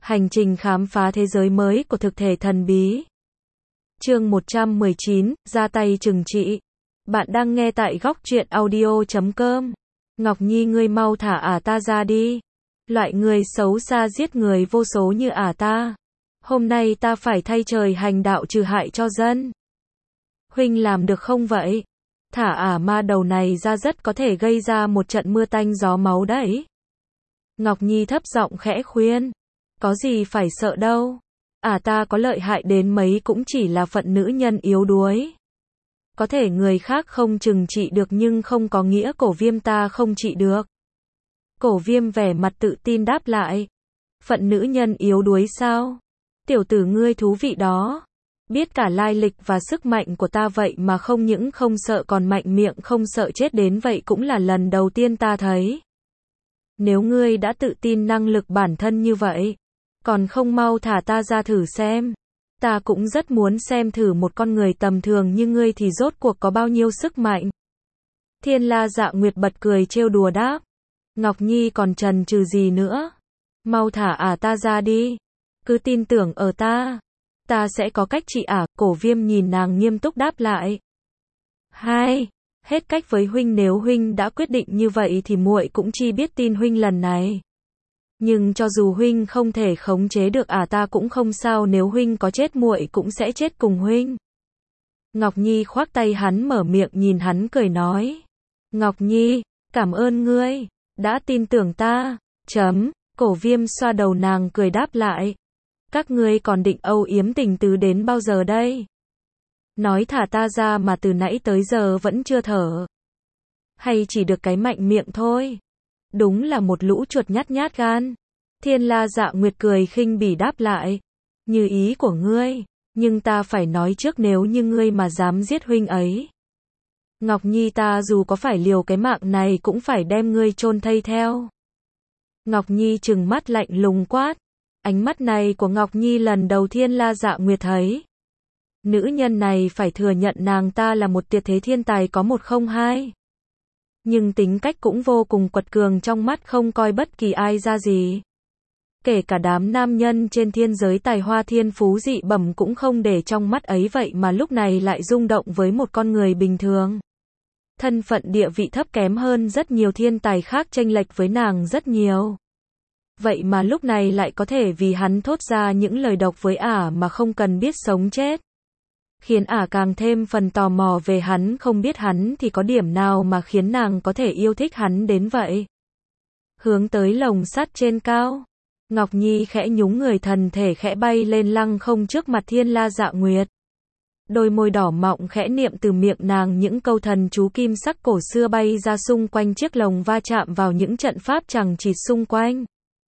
Hành trình khám phá thế giới mới của thực thể thần bí. Chương 119, ra tay trừng trị. Bạn đang nghe tại góc truyện audio.com. Ngọc Nhi, ngươi mau thả ta ra đi. Loại người xấu xa giết người vô số như ta. Hôm nay ta phải thay trời hành đạo trừ hại cho dân. Huynh làm được không vậy? Thả ma đầu này ra, rất có thể gây ra một trận mưa tanh gió máu đấy. Ngọc Nhi thấp giọng khẽ khuyên. Có gì phải sợ đâu. Ta có lợi hại đến mấy cũng chỉ là phận nữ nhân yếu đuối. Có thể người khác không trừng trị được nhưng không có nghĩa Cổ Viêm ta không trị được. Cổ Viêm vẻ mặt tự tin đáp lại. Phận nữ nhân yếu đuối sao? Tiểu tử ngươi thú vị đó. Biết cả lai lịch và sức mạnh của ta vậy mà không những không sợ còn mạnh miệng không sợ chết đến vậy cũng là lần đầu tiên ta thấy. Nếu ngươi đã tự tin năng lực bản thân như vậy, còn không mau thả ta ra thử xem. Ta cũng rất muốn xem thử một con người tầm thường như ngươi thì rốt cuộc có bao nhiêu sức mạnh. Thiên La Dạ Nguyệt bật cười trêu đùa đáp. Ngọc Nhi còn chần chừ gì nữa? Mau thả ta ra đi. Cứ tin tưởng ở ta. Ta sẽ có cách trị Cổ Viêm nhìn nàng nghiêm túc đáp lại. Hết cách với huynh, nếu huynh đã quyết định như vậy thì muội cũng chi biết tin huynh lần này. Nhưng cho dù huynh không thể khống chế được ta cũng không sao, nếu huynh có chết muội cũng sẽ chết cùng huynh. Ngọc Nhi khoác tay hắn, mở miệng nhìn hắn cười nói. Ngọc Nhi, cảm ơn ngươi, đã tin tưởng ta. Cổ Viêm xoa đầu nàng cười đáp lại. Các ngươi còn định âu yếm tình tứ đến bao giờ đây? Nói thả ta ra mà từ nãy tới giờ vẫn chưa thở. Hay chỉ được cái mạnh miệng thôi? Đúng là một lũ chuột nhát gan. Thiên La Dạ Nguyệt cười khinh bỉ đáp lại. Như ý của ngươi, nhưng ta phải nói trước, nếu như ngươi mà dám giết huynh ấy, Ngọc Nhi ta dù có phải liều cái mạng này cũng phải đem ngươi chôn thây theo. Ngọc Nhi trừng mắt lạnh lùng quát. Ánh mắt này của Ngọc Nhi lần đầu Thiên La Dạ Nguyệt thấy. Nữ nhân này phải thừa nhận nàng ta là một tuyệt thế thiên tài có một không hai. Nhưng tính cách cũng vô cùng quật cường, trong mắt không coi bất kỳ ai ra gì. Kể cả đám nam nhân trên thiên giới tài hoa thiên phú dị bẩm cũng không để trong mắt ấy, vậy mà lúc này lại rung động với một con người bình thường. Thân phận địa vị thấp kém hơn rất nhiều thiên tài khác, chênh lệch với nàng rất nhiều. Vậy mà lúc này lại có thể vì hắn thốt ra những lời độc với mà không cần biết sống chết. Khiến càng thêm phần tò mò về hắn, không biết hắn thì có điểm nào mà khiến nàng có thể yêu thích hắn đến vậy. Hướng tới lồng sắt trên cao, Ngọc Nhi khẽ nhúng người, thần thể khẽ bay lên lăng không trước mặt Thiên La Dạ Nguyệt. Đôi môi đỏ mọng khẽ niệm từ miệng nàng những câu thần chú kim sắc cổ xưa bay ra xung quanh chiếc lồng, va chạm vào những trận pháp chằng chịt xung quanh.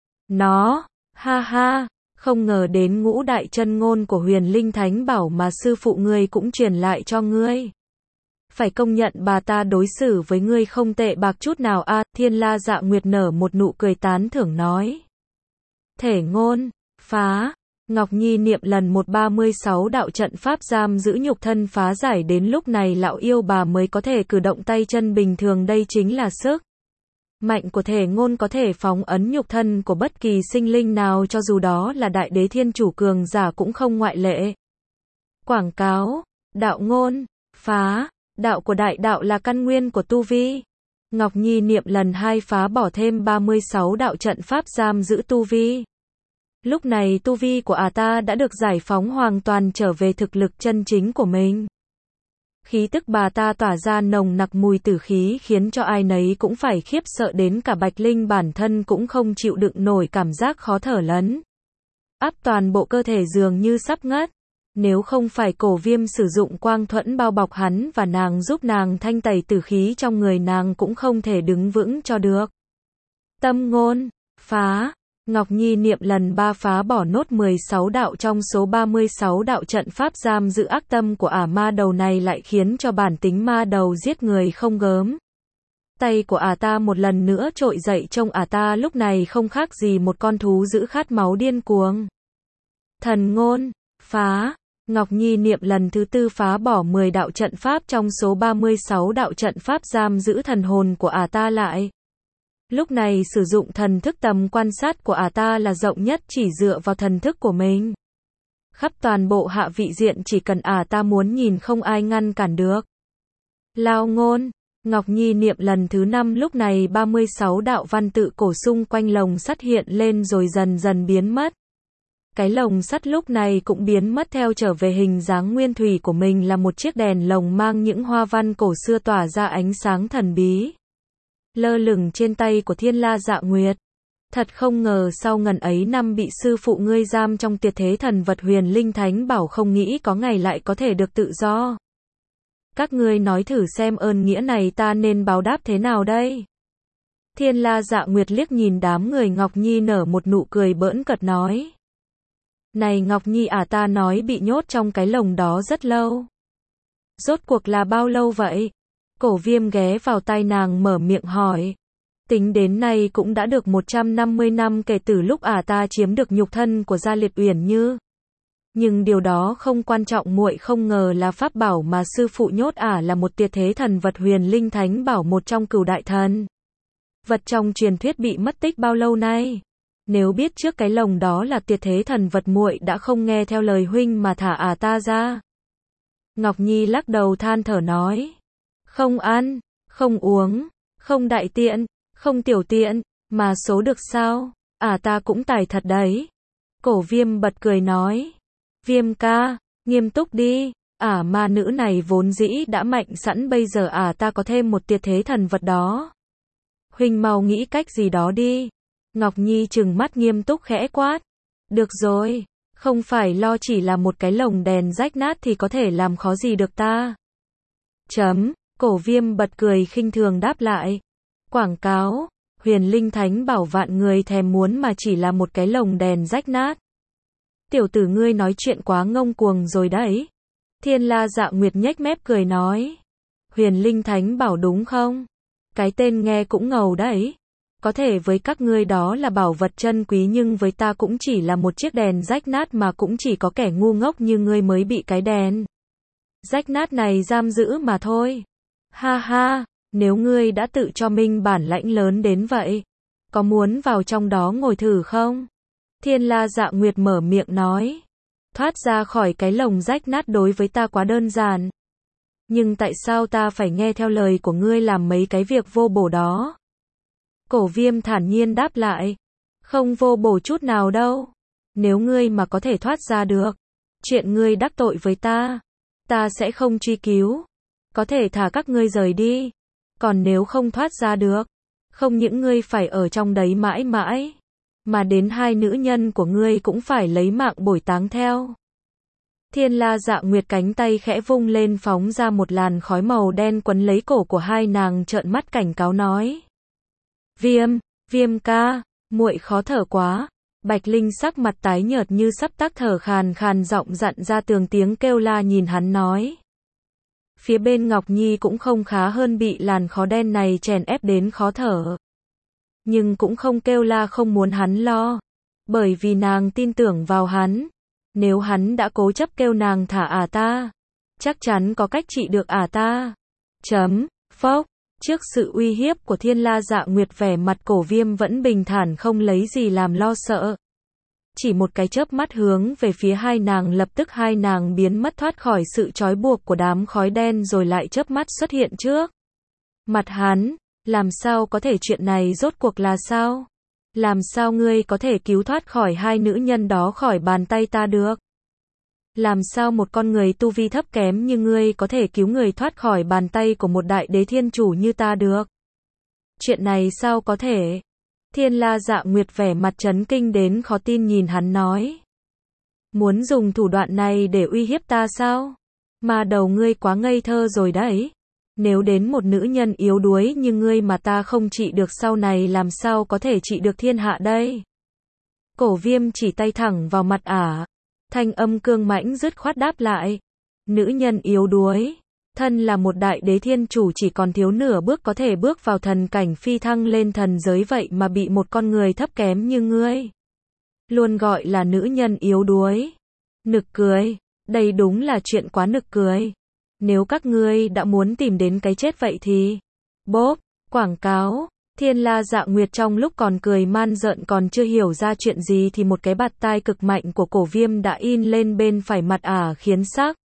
Không ngờ đến ngũ đại chân ngôn của Huyền Linh Thánh Bảo mà sư phụ ngươi cũng truyền lại cho ngươi. Phải công nhận bà ta đối xử với ngươi không tệ bạc chút nào. Thiên La Dạ Nguyệt nở một nụ cười tán thưởng nói. Thể ngôn, phá. Ngọc Nhi niệm lần 136 đạo trận pháp giam giữ nhục thân phá giải, đến lúc này lão yêu bà mới có thể cử động tay chân bình thường, đây chính là sức mạnh của thể ngôn, có thể phóng ấn nhục thân của bất kỳ sinh linh nào, cho dù đó là đại đế thiên chủ cường giả cũng không ngoại lệ. Quảng cáo, đạo ngôn, phá, đạo của đại đạo là căn nguyên của tu vi. Ngọc Nhi niệm lần 2 phá bỏ thêm 36 đạo trận pháp giam giữ tu vi. Lúc này tu vi của ta đã được giải phóng hoàn toàn, trở về thực lực chân chính của mình. Khí tức bà ta tỏa ra nồng nặc mùi tử khí, khiến cho ai nấy cũng phải khiếp sợ, đến cả Bạch Linh bản thân cũng không chịu đựng nổi cảm giác khó thở lấn áp toàn bộ cơ thể, dường như sắp ngất. Nếu không phải Cổ Viêm sử dụng quang thuẫn bao bọc hắn và nàng, giúp nàng thanh tẩy tử khí trong người, nàng cũng không thể đứng vững cho được. Tâm ngôn, phá. Ngọc Nhi niệm lần 3 phá bỏ nốt 16 đạo trong số 36 đạo trận pháp giam giữ ác tâm của ma đầu này, lại khiến cho bản tính ma đầu giết người không gớm. Tay của ta một lần nữa trỗi dậy, trông ta lúc này không khác gì một con thú dữ khát máu điên cuồng. Thần ngôn, phá. Ngọc Nhi niệm lần thứ 4 phá bỏ 10 đạo trận pháp trong số 36 đạo trận pháp giam giữ thần hồn của ta lại. Lúc này sử dụng thần thức tầm quan sát của ta là rộng nhất chỉ dựa vào thần thức của mình. Khắp toàn bộ hạ vị diện chỉ cần ta muốn nhìn không ai ngăn cản được. Lao ngôn, Ngọc Nhi niệm lần thứ 5 lúc này 36 đạo văn tự cổ xung quanh lồng sắt hiện lên rồi dần dần biến mất. Cái lồng sắt lúc này cũng biến mất theo trở về hình dáng nguyên thủy của mình là một chiếc đèn lồng mang những hoa văn cổ xưa tỏa ra ánh sáng thần bí. Lơ lửng trên tay của Thiên La Dạ Nguyệt. Thật không ngờ sau ngần ấy năm bị sư phụ ngươi giam trong tuyệt thế thần vật Huyền Linh Thánh Bảo không nghĩ có ngày lại có thể được tự do. Các ngươi nói thử xem ơn nghĩa này ta nên báo đáp thế nào đây? Thiên La Dạ Nguyệt liếc nhìn đám người Ngọc Nhi nở một nụ cười bỡn cợt nói. Này Ngọc Nhi ta nói bị nhốt trong cái lồng đó rất lâu. Rốt cuộc là bao lâu vậy? Cổ Viêm ghé vào tai nàng mở miệng hỏi. Tính đến nay cũng đã được 150 năm kể từ lúc ta chiếm được nhục thân của Gia Liệt Uyển Như. Nhưng điều đó không quan trọng, muội không ngờ là pháp bảo mà sư phụ nhốt là một tuyệt thế thần vật Huyền Linh Thánh Bảo, một trong cửu đại thần vật trong truyền thuyết bị mất tích bao lâu nay. Nếu biết trước cái lồng đó là tuyệt thế thần vật muội đã không nghe theo lời huynh mà thả ta ra. Ngọc Nhi lắc đầu than thở nói. Không ăn, không uống, không đại tiện, không tiểu tiện, mà số được sao? Ta cũng tài thật đấy. Cổ Viêm bật cười nói. Viêm ca, nghiêm túc đi. Ma nữ này vốn dĩ đã mạnh sẵn, bây giờ ta có thêm một tuyệt thế thần vật đó. Huynh mau nghĩ cách gì đó đi. Ngọc Nhi trừng mắt nghiêm túc khẽ quát. Được rồi, không phải lo chỉ là một cái lồng đèn rách nát thì có thể làm khó gì được ta. Cổ Viêm bật cười khinh thường đáp lại. Quảng cáo, Huyền Linh Thánh Bảo vạn người thèm muốn mà chỉ là một cái lồng đèn rách nát. Tiểu tử ngươi nói chuyện quá ngông cuồng rồi đấy. Thiên La Dạ Nguyệt nhếch mép cười nói. Huyền Linh Thánh Bảo đúng không? Cái tên nghe cũng ngầu đấy. Có thể với các ngươi đó là bảo vật chân quý, nhưng với ta cũng chỉ là một chiếc đèn rách nát, mà cũng chỉ có kẻ ngu ngốc như ngươi mới bị cái đèn rách nát này giam giữ mà thôi. Ha ha, nếu ngươi đã tự cho mình bản lãnh lớn đến vậy, có muốn vào trong đó ngồi thử không? Thiên La Dạ Nguyệt mở miệng nói. Thoát ra khỏi cái lồng rách nát đối với ta quá đơn giản. Nhưng tại sao ta phải nghe theo lời của ngươi làm mấy cái việc vô bổ đó? Cổ Viêm thản nhiên đáp lại. Không vô bổ chút nào đâu. Nếu ngươi mà có thể thoát ra được, chuyện ngươi đắc tội với ta sẽ không truy cứu. Có thể thả các ngươi rời đi. Còn nếu không thoát ra được, không những ngươi phải ở trong đấy mãi mãi, mà đến hai nữ nhân của ngươi cũng phải lấy mạng bồi táng theo. Thiên La Dạ Nguyệt cánh tay khẽ vung lên, phóng ra một làn khói màu đen quấn lấy cổ của hai nàng, trợn mắt cảnh cáo nói. Viêm ca, muội khó thở quá. Bạch Linh sắc mặt tái nhợt như sắp tắc thở, khàn khàn giọng dặn ra tường tiếng kêu la nhìn hắn nói. Phía bên Ngọc Nhi cũng không khá hơn, bị làn khói đen này chèn ép đến khó thở. Nhưng cũng không kêu la không muốn hắn lo, bởi vì nàng tin tưởng vào hắn. Nếu hắn đã cố chấp kêu nàng thả ta, chắc chắn có cách trị được ta. Phốc, trước sự uy hiếp của Thiên La Dạ Nguyệt, vẻ mặt Cổ Viêm vẫn bình thản không lấy gì làm lo sợ. Chỉ một cái chớp mắt hướng về phía hai nàng, lập tức hai nàng biến mất thoát khỏi sự trói buộc của đám khói đen, rồi lại chớp mắt xuất hiện trước mặt hắn. Làm sao có thể, chuyện này rốt cuộc là sao? Làm sao ngươi có thể cứu thoát khỏi hai nữ nhân đó khỏi bàn tay ta được? Làm sao một con người tu vi thấp kém như ngươi có thể cứu người thoát khỏi bàn tay của một đại đế thiên chủ như ta được? Chuyện này sao có thể? Thiên La Dạ Nguyệt vẻ mặt chấn kinh đến khó tin nhìn hắn nói. Muốn dùng thủ đoạn này để uy hiếp ta sao? Mà đầu ngươi quá ngây thơ rồi đấy. Nếu đến một nữ nhân yếu đuối như ngươi mà ta không trị được, sau này làm sao có thể trị được thiên hạ đây? Cổ Viêm chỉ tay thẳng vào mặt thanh âm cương mãnh dứt khoát đáp lại. Nữ nhân yếu đuối? Thân là một đại đế thiên chủ chỉ còn thiếu nửa bước có thể bước vào thần cảnh phi thăng lên thần giới, vậy mà bị một con người thấp kém như ngươi luôn gọi là nữ nhân yếu đuối. Nực cười, đây đúng là chuyện quá nực cười. Nếu các ngươi đã muốn tìm đến cái chết vậy thì... Bốp, quảng cáo, Thiên La Dạ Nguyệt trong lúc còn cười man rợn còn chưa hiểu ra chuyện gì thì một cái bạt tai cực mạnh của Cổ Viêm đã in lên bên phải mặt ả khiến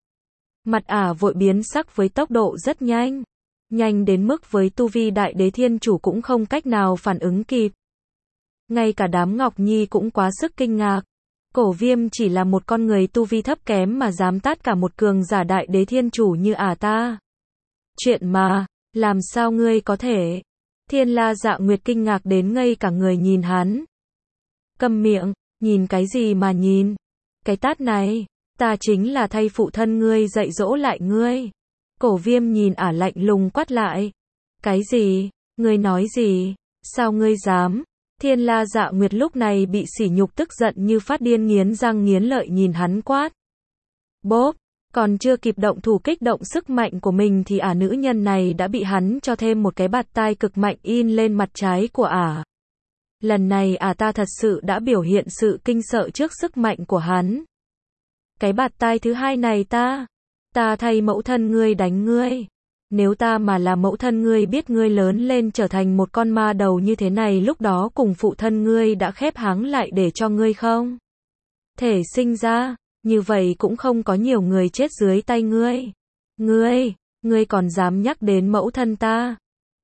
mặt ả vội biến sắc với tốc độ rất nhanh. Nhanh đến mức với tu vi Đại Đế Thiên Chủ cũng không cách nào phản ứng kịp. Ngay cả đám Ngọc Nhi cũng quá sức kinh ngạc. Cổ Viêm chỉ là một con người tu vi thấp kém mà dám tát cả một cường giả Đại Đế Thiên Chủ như ả ta. Chuyện mà, làm sao ngươi có thể? Thiên La Dạ Nguyệt kinh ngạc đến ngây cả người nhìn hắn. Câm miệng, nhìn cái gì mà nhìn? Cái tát này, ta chính là thay phụ thân ngươi dạy dỗ lại ngươi. Cổ Viêm nhìn ả lạnh lùng quát lại. Cái gì? Ngươi nói gì? Sao ngươi dám? Thiên La Dạ Nguyệt lúc này bị sỉ nhục tức giận như phát điên nghiến răng nghiến lợi nhìn hắn quát. Bốp, còn chưa kịp động thủ kích động sức mạnh của mình thì ả nữ nhân này đã bị hắn cho thêm một cái bạt tai cực mạnh in lên mặt trái của ả. Lần này ả ta thật sự đã biểu hiện sự kinh sợ trước sức mạnh của hắn. Cái bạt tai thứ hai này ta thay mẫu thân ngươi đánh ngươi. Nếu ta mà là mẫu thân ngươi biết ngươi lớn lên trở thành một con ma đầu như thế này lúc đó cùng phụ thân ngươi đã khép háng lại để cho ngươi không thể sinh ra, như vậy cũng không có nhiều người chết dưới tay ngươi. Ngươi còn dám nhắc đến mẫu thân ta.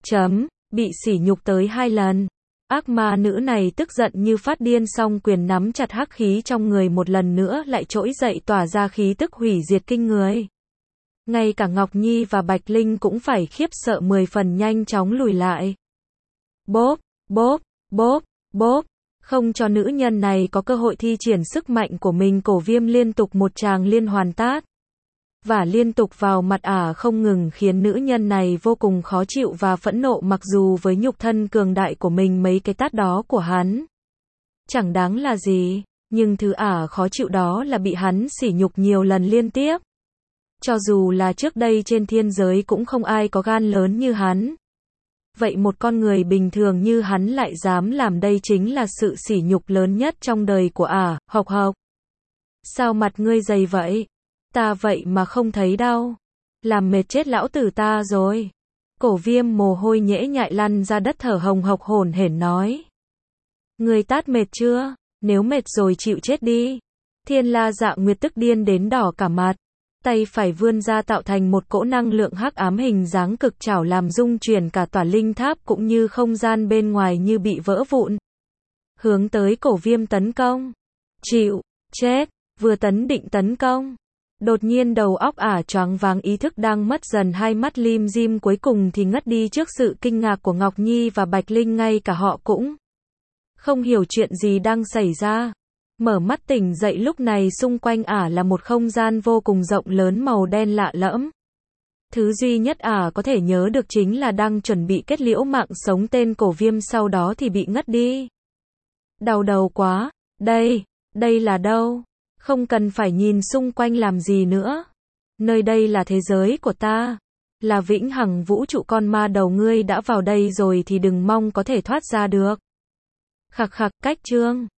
Bị sỉ nhục tới 2 lần. Ác ma nữ này tức giận như phát điên xong quyền nắm chặt hắc khí trong người một lần nữa lại trỗi dậy tỏa ra khí tức hủy diệt kinh người. Ngay cả Ngọc Nhi và Bạch Linh cũng phải khiếp sợ 10 phần nhanh chóng lùi lại. Bốp, bốp, bốp, bốp. Không cho nữ nhân này có cơ hội thi triển sức mạnh của mình, Cổ Viêm liên tục một tràng liên hoàn tát. Và liên tục vào mặt ả không ngừng khiến nữ nhân này vô cùng khó chịu và phẫn nộ, mặc dù với nhục thân cường đại của mình mấy cái tát đó của hắn chẳng đáng là gì, nhưng thứ ả khó chịu đó là bị hắn sỉ nhục nhiều lần liên tiếp. Cho dù là trước đây trên thiên giới cũng không ai có gan lớn như hắn. Vậy một con người bình thường như hắn lại dám làm, đây chính là sự sỉ nhục lớn nhất trong đời của ả. Hộc hộc. Sao mặt ngươi dày vậy? Ta vậy mà không thấy đau. Làm mệt chết lão tử ta rồi. Cổ Viêm mồ hôi nhễ nhại lăn ra đất thở hồng hộc hổn hển nói. Ngươi tát mệt chưa? Nếu mệt rồi chịu chết đi. Thiên La Dạ Nguyệt tức điên đến đỏ cả mặt. Tay phải vươn ra tạo thành một cỗ năng lượng hắc ám hình dáng cực chảo làm rung chuyển cả tòa linh tháp cũng như không gian bên ngoài như bị vỡ vụn. Hướng tới Cổ Viêm tấn công. Chịu, chết, vừa định tấn công. Đột nhiên đầu óc ả choáng váng, ý thức đang mất dần, hai mắt lim dim cuối cùng thì ngất đi trước sự kinh ngạc của Ngọc Nhi và Bạch Linh, ngay cả họ cũng không hiểu chuyện gì đang xảy ra. Mở mắt tỉnh dậy lúc này xung quanh ả là một không gian vô cùng rộng lớn màu đen lạ lẫm. Thứ duy nhất ả có thể nhớ được chính là đang chuẩn bị kết liễu mạng sống tên Cổ Viêm, sau đó thì bị ngất đi. Đau đầu quá, đây là đâu? Không cần phải nhìn xung quanh làm gì nữa. Nơi đây là thế giới của ta, là vĩnh hằng vũ trụ, con ma đầu ngươi đã vào đây rồi thì đừng mong có thể thoát ra được. Khặc khặc, cách chương.